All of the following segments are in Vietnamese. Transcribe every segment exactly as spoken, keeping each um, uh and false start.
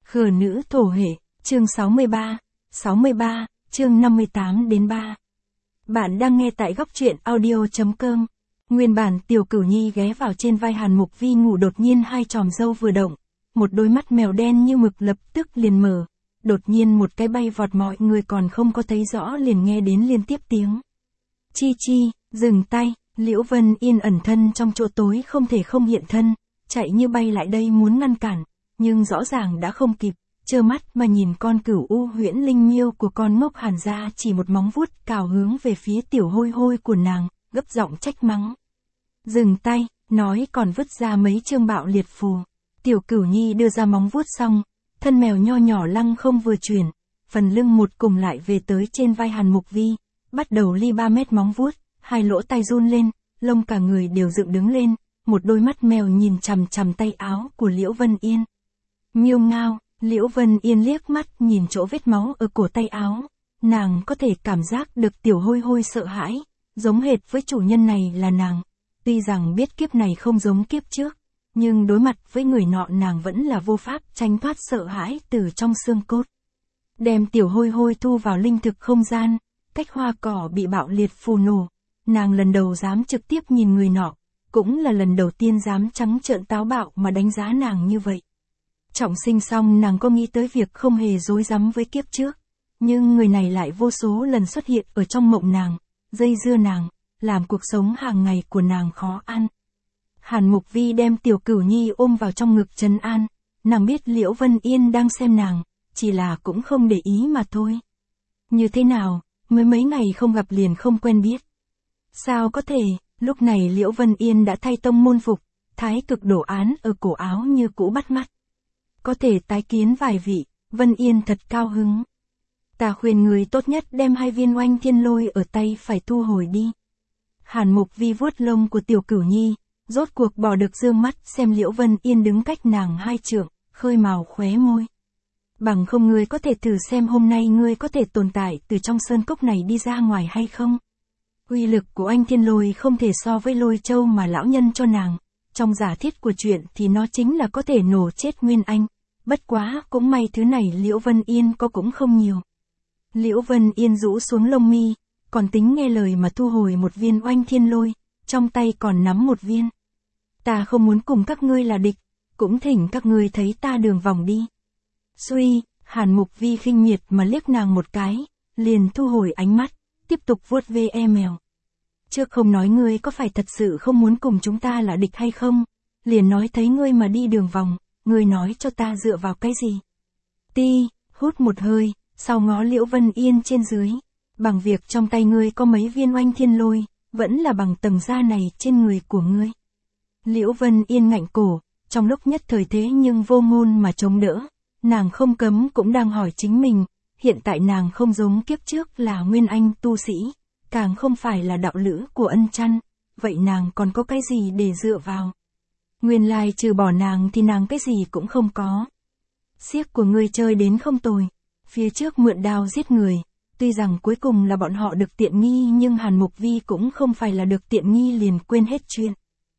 Khờ nữ thổ hệ, chương sáu mươi ba, sáu mươi ba, chương năm mươi tám đến ba. Bạn đang nghe tại góc truyện audio.com. Nguyên bản Tiểu Cửu Nhi ghé vào trên vai Hàn Mục Vi ngủ, đột nhiên hai tròm râu vừa động, một đôi mắt mèo đen như mực lập tức liền mở. Đột nhiên một cái bay vọt, mọi người còn không có thấy rõ liền nghe đến liên tiếp tiếng. Chi chi, dừng tay. Liễu Vân Yên ẩn thân trong chỗ tối không thể không hiện thân, chạy như bay lại đây muốn ngăn cản, nhưng rõ ràng đã không kịp, trơ mắt mà nhìn con cửu u huyễn linh miêu của con ngốc Hàn gia chỉ một móng vuốt cào hướng về phía tiểu hôi hôi của nàng, gấp giọng trách mắng. Dừng tay, nói còn vứt ra mấy chương bạo liệt phù. Tiểu Cửu Nhi đưa ra móng vuốt xong, thân mèo nho nhỏ lăng không vừa chuyển, phần lưng một cùng lại về tới trên vai Hàn Mục Vi, bắt đầu ly ba mét móng vuốt, hai lỗ tai run lên, lông cả người đều dựng đứng lên, một đôi mắt mèo nhìn chằm chằm tay áo của Liễu Vân Yên. Miêu ngao, Liễu Vân Yên liếc mắt nhìn chỗ vết máu ở cổ tay áo, nàng có thể cảm giác được tiểu hôi hôi sợ hãi, giống hệt với chủ nhân này là nàng. Tuy rằng biết kiếp này không giống kiếp trước, nhưng đối mặt với người nọ nàng vẫn là vô pháp tránh thoát sợ hãi từ trong xương cốt. Đem tiểu hôi hôi thu vào linh thực không gian, cách hoa cỏ bị bạo liệt phù nổ, nàng lần đầu dám trực tiếp nhìn người nọ, cũng là lần đầu tiên dám trắng trợn táo bạo mà đánh giá nàng như vậy. Trọng sinh xong nàng có nghĩ tới việc không hề dối rắm với kiếp trước, nhưng người này lại vô số lần xuất hiện ở trong mộng nàng, dây dưa nàng, làm cuộc sống hàng ngày của nàng khó ăn. Hàn Mục Vi đem Tiểu Cửu Nhi ôm vào trong ngực trấn an, nàng biết Liễu Vân Yên đang xem nàng, chỉ là cũng không để ý mà thôi. Như thế nào, mới mấy ngày không gặp liền không quen biết. Sao có thể, lúc này Liễu Vân Yên đã thay tông môn phục, thái cực đồ án ở cổ áo như cũ bắt mắt. Có thể tái kiến vài vị, Vân Yên thật cao hứng. Ta khuyên người tốt nhất đem hai viên oanh thiên lôi ở tay phải thu hồi đi. Hàn Mục Vi vuốt lông của Tiểu Cửu Nhi, rốt cuộc bỏ được dương mắt xem Liễu Vân Yên đứng cách nàng hai trượng, khơi mào khóe môi. Bằng không ngươi có thể thử xem hôm nay ngươi có thể tồn tại từ trong sơn cốc này đi ra ngoài hay không? Uy lực của anh thiên lôi không thể so với lôi châu mà lão nhân cho nàng, trong giả thiết của chuyện thì nó chính là có thể nổ chết Nguyên Anh, bất quá cũng may thứ này Liễu Vân Yên có cũng không nhiều. Liễu Vân Yên rũ xuống lông mi, còn tính nghe lời mà thu hồi một viên oanh thiên lôi, trong tay còn nắm một viên. Ta không muốn cùng các ngươi là địch, cũng thỉnh các ngươi thấy ta đường vòng đi. Suy, Hàn Mục Vi khinh miệt mà liếc nàng một cái, liền thu hồi ánh mắt, tiếp tục vuốt ve e mèo. Trước không nói ngươi có phải thật sự không muốn cùng chúng ta là địch hay không, liền nói thấy ngươi mà đi đường vòng, ngươi nói cho ta dựa vào cái gì. Ti, hút một hơi, sau ngó Liễu Vân Yên trên dưới, bằng việc trong tay ngươi có mấy viên oanh thiên lôi, vẫn là bằng tầng da này trên người của ngươi. Liễu Vân Yên ngạnh cổ, trong lúc nhất thời thế nhưng vô ngôn mà chống đỡ, nàng không cấm cũng đang hỏi chính mình, hiện tại nàng không giống kiếp trước là Nguyên Anh tu sĩ, càng không phải là đạo lữ của Ân Chăn, vậy nàng còn có cái gì để dựa vào? Nguyên lai trừ bỏ nàng thì nàng cái gì cũng không có. Xiếc của ngươi chơi đến không tồi, phía trước mượn đao giết người, tuy rằng cuối cùng là bọn họ được tiện nghi nhưng Hàn Mục Vi cũng không phải là được tiện nghi liền quên hết chuyện.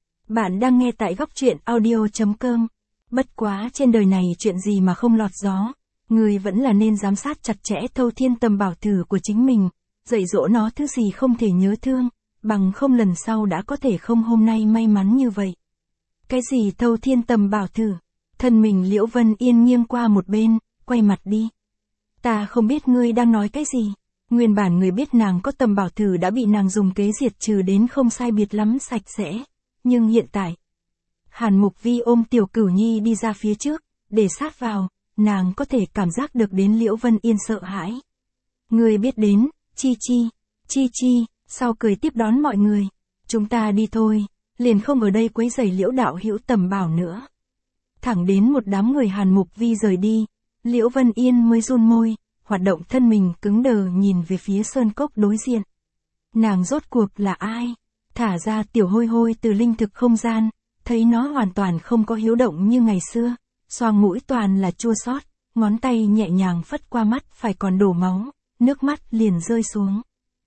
Bạn đang nghe tại góc truyện audio.com. Bất quá trên đời này chuyện gì mà không lọt gió, người vẫn là nên giám sát chặt chẽ Thâu Thiên Tầm Bảo Thử của chính mình, dạy dỗ nó thứ gì không thể nhớ thương, bằng không lần sau đã có thể không hôm nay may mắn như vậy. Cái gì Thâu Thiên Tầm Bảo Thử? Thân mình Liễu Vân Yên nghiêng qua một bên, quay mặt đi. Ta không biết ngươi đang nói cái gì. Nguyên bản người biết nàng có tầm bảo thử đã bị nàng dùng kế diệt trừ đến không sai biệt lắm sạch sẽ, nhưng hiện tại, Hàn Mục Vi ôm Tiểu Cửu Nhi đi ra phía trước, để sát vào, nàng có thể cảm giác được đến Liễu Vân Yên sợ hãi. Người biết đến, chi chi, chi chi, sau cười tiếp đón mọi người. Chúng ta đi thôi, liền không ở đây quấy rầy Liễu đạo hữu tầm bảo nữa. Thẳng đến một đám người Hàn Mục Vi rời đi, Liễu Vân Yên mới run môi, hoạt động thân mình cứng đờ nhìn về phía sơn cốc đối diện. Nàng rốt cuộc là ai? Thả ra tiểu hôi hôi từ linh thực không gian, thấy nó hoàn toàn không có hiếu động như ngày xưa, xoang mũi toàn là chua xót, ngón tay nhẹ nhàng phất qua mắt phải còn đổ máu, nước mắt liền rơi xuống.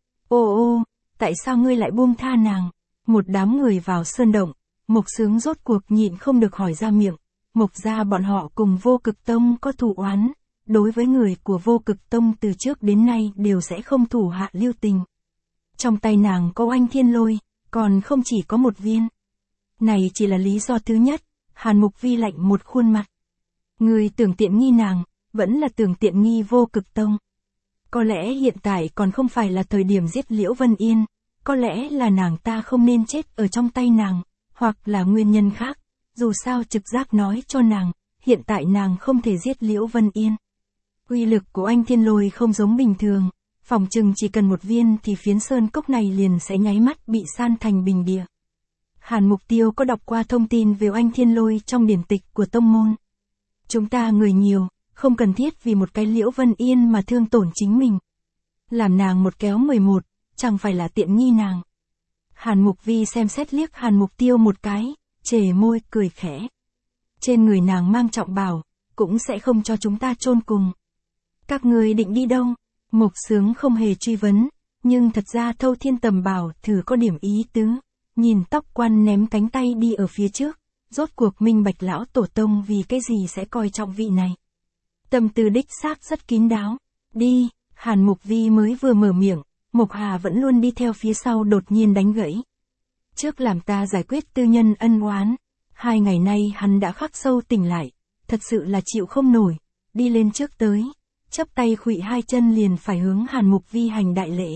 Ô ô, tại sao ngươi lại buông tha nàng? Một đám người vào sơn động, Mộc Sướng rốt cuộc nhịn không được hỏi ra miệng, Mộc gia bọn họ cùng Vô Cực Tông có thù oán, đối với người của Vô Cực Tông từ trước đến nay đều sẽ không thủ hạ lưu tình. Trong tay nàng có Oanh Thiên Lôi, còn không chỉ có một viên. Này chỉ là lý do thứ nhất, Hàn Mục Vi lạnh một khuôn mặt. Người tưởng tiện nghi nàng, vẫn là tưởng tiện nghi Vô Cực Tông. Có lẽ hiện tại còn không phải là thời điểm giết Liễu Vân Yên, có lẽ là nàng ta không nên chết ở trong tay nàng, hoặc là nguyên nhân khác, dù sao trực giác nói cho nàng, hiện tại nàng không thể giết Liễu Vân Yên. Uy lực của Oanh Thiên Lôi không giống bình thường, phòng chừng chỉ cần một viên thì phiến sơn cốc này liền sẽ nháy mắt bị san thành bình địa. Hàn Mục Tiêu có đọc qua thông tin về Oanh Thiên Lôi trong điển tịch của tông môn. Chúng ta người nhiều, không cần thiết vì một cái Liễu Vân Yên mà thương tổn chính mình. Làm nàng một kéo mười một, chẳng phải là tiện nghi nàng. Hàn Mục Vi xem xét liếc Hàn Mục Tiêu một cái, chề môi cười khẽ. Trên người nàng mang trọng bào, cũng sẽ không cho chúng ta chôn cùng. Các người định đi đâu? Mộc Sướng không hề truy vấn, nhưng thật ra Thâu Thiên Tầm Bảo thử có điểm ý tứ, nhìn Tóc Quan ném cánh tay đi ở phía trước, rốt cuộc minh bạch lão tổ tông vì cái gì sẽ coi trọng vị này. Tâm tư đích xác rất kín đáo. Đi, Hàn Mục Vi mới vừa mở miệng, Mộc Hà vẫn luôn đi theo phía sau đột nhiên đánh gãy. Trước làm ta giải quyết tư nhân ân oán, hai ngày nay hắn đã khắc sâu tỉnh lại, thật sự là chịu không nổi, đi lên trước tới, chắp tay khuỵu hai chân liền phải hướng Hàn Mục Vi hành đại lễ.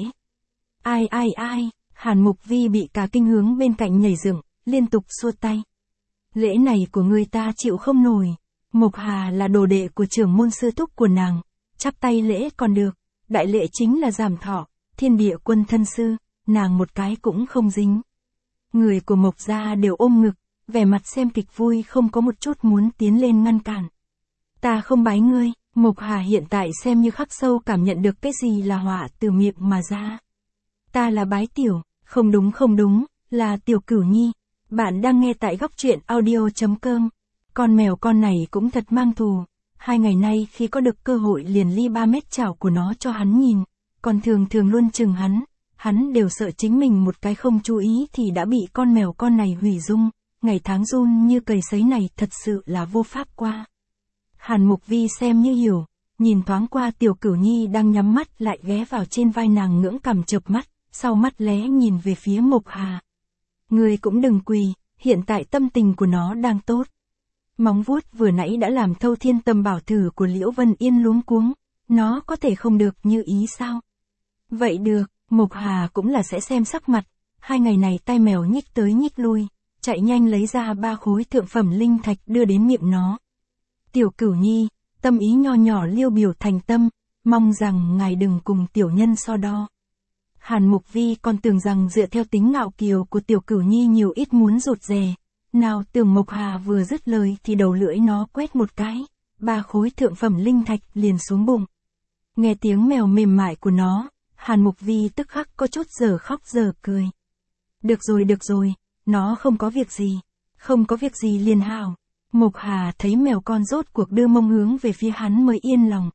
Ai ai ai, Hàn Mục Vi bị cả kinh hướng bên cạnh nhảy dựng, liên tục xua tay. Lễ này của người ta chịu không nổi. Mộc Hà là đồ đệ của trưởng môn sư thúc của nàng, chắp tay lễ còn được, đại lễ chính là giảm thọ, thiên địa quân thân sư, nàng một cái cũng không dính. Người của Mộc gia đều ôm ngực, vẻ mặt xem kịch vui không có một chút muốn tiến lên ngăn cản. Ta không bái ngươi, Mộc Hà hiện tại xem như khắc sâu cảm nhận được cái gì là họa từ miệng mà ra. Ta là bái tiểu, không đúng không đúng, là Tiểu Cửu Nhi. Bạn đang nghe tại góc truyện audio chấm com. Con mèo con này cũng thật mang thù, hai ngày nay khi có được cơ hội liền ly ba mét chảo của nó cho hắn nhìn, còn thường thường luôn chừng hắn, hắn đều sợ chính mình một cái không chú ý thì đã bị con mèo con này hủy dung, ngày tháng run như cầy sấy này thật sự là vô pháp qua. Hàn Mục Vi xem như hiểu, nhìn thoáng qua Tiểu Cửu Nhi đang nhắm mắt lại ghé vào trên vai nàng ngưỡng cằm chợp mắt, sau mắt lé nhìn về phía Mộc Hà. Người cũng đừng quỳ, hiện tại tâm tình của nó đang tốt. Móng vuốt vừa nãy đã làm Thâu Thiên Tầm Bảo thử của Liễu Vân Yên luống cuống, nó có thể không được như ý sao? Vậy được, Mộc Hà cũng là sẽ xem sắc mặt, hai ngày này tai mèo nhích tới nhích lui, chạy nhanh lấy ra ba khối thượng phẩm linh thạch đưa đến miệng nó. Tiểu Cửu Nhi, tâm ý nho nhỏ liêu biểu thành tâm, mong rằng ngài đừng cùng tiểu nhân so đo. Hàn Mục Vi còn tưởng rằng dựa theo tính ngạo kiều của Tiểu Cửu Nhi nhiều ít muốn rụt rè. Nào tưởng Mộc Hà vừa dứt lời thì đầu lưỡi nó quét một cái, ba khối thượng phẩm linh thạch liền xuống bụng. Nghe tiếng mèo mềm mại của nó, Hàn Mục Vi tức khắc có chút giờ khóc giờ cười. Được rồi được rồi, nó không có việc gì, không có việc gì liền hảo. Mộc Hà thấy mèo con rốt cuộc đưa mông hướng về phía hắn mới yên lòng.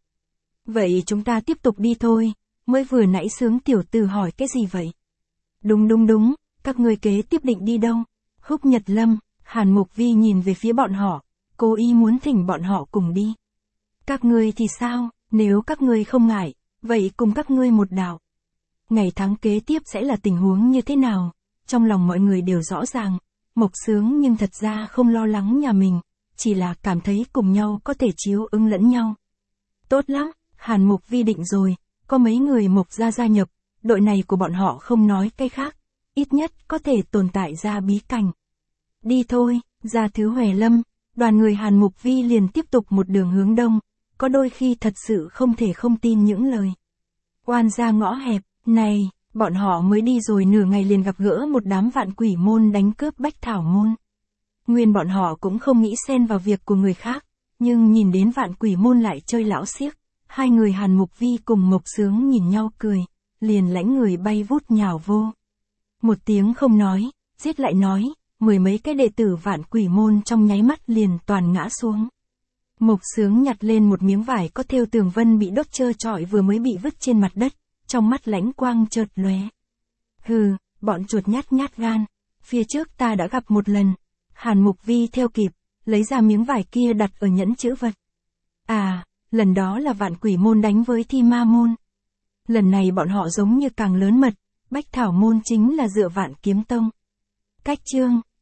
Vậy chúng ta tiếp tục đi thôi, mới vừa nãy Sướng tiểu tử hỏi cái gì vậy? Đúng đúng đúng, các ngươi kế tiếp định đi đâu? Húc Nhật Lâm, Hàn Mục Vi nhìn về phía bọn họ, cố ý muốn thỉnh bọn họ cùng đi. Các ngươi thì sao, nếu các ngươi không ngại, vậy cùng các ngươi một đạo. Ngày tháng kế tiếp sẽ là tình huống như thế nào, trong lòng mọi người đều rõ ràng, Mộc Sướng nhưng thật ra không lo lắng nhà mình, chỉ là cảm thấy cùng nhau có thể chiếu ứng lẫn nhau. Tốt lắm, Hàn Mục Vi định rồi, có mấy người Mộc gia gia nhập, đội này của bọn họ không nói cái khác, ít nhất có thể tồn tại ra bí cảnh. Đi thôi, ra Thứ Hòe Lâm, đoàn người Hàn Mục Vi liền tiếp tục một đường hướng đông, có đôi khi thật sự không thể không tin những lời. Oan ra ngõ hẹp, này, bọn họ mới đi rồi nửa ngày liền gặp gỡ một đám vạn quỷ môn đánh cướp Bách Thảo môn. Nguyên bọn họ cũng không nghĩ xen vào việc của người khác, nhưng nhìn đến vạn quỷ môn lại chơi lão xiếc, hai người Hàn Mục Vi cùng Mộc Sướng nhìn nhau cười, liền lãnh người bay vút nhào vô. Một tiếng không nói, giết lại nói, mười mấy cái đệ tử vạn quỷ môn trong nháy mắt liền toàn ngã xuống. Mộc Sướng nhặt lên một miếng vải có thêu tường vân bị đốt trơ trọi vừa mới bị vứt trên mặt đất, trong mắt lãnh quang chợt lóe. Hừ, bọn chuột nhát nhát gan, phía trước ta đã gặp một lần. Hàn Mục Vi theo kịp, lấy ra miếng vải kia đặt ở nhẫn chữ vật. À, lần đó là Vạn Quỷ môn đánh với Thi Ma môn. Lần này bọn họ giống như càng lớn mật, Bách Thảo môn chính là dựa Vạn Kiếm tông. Cách chương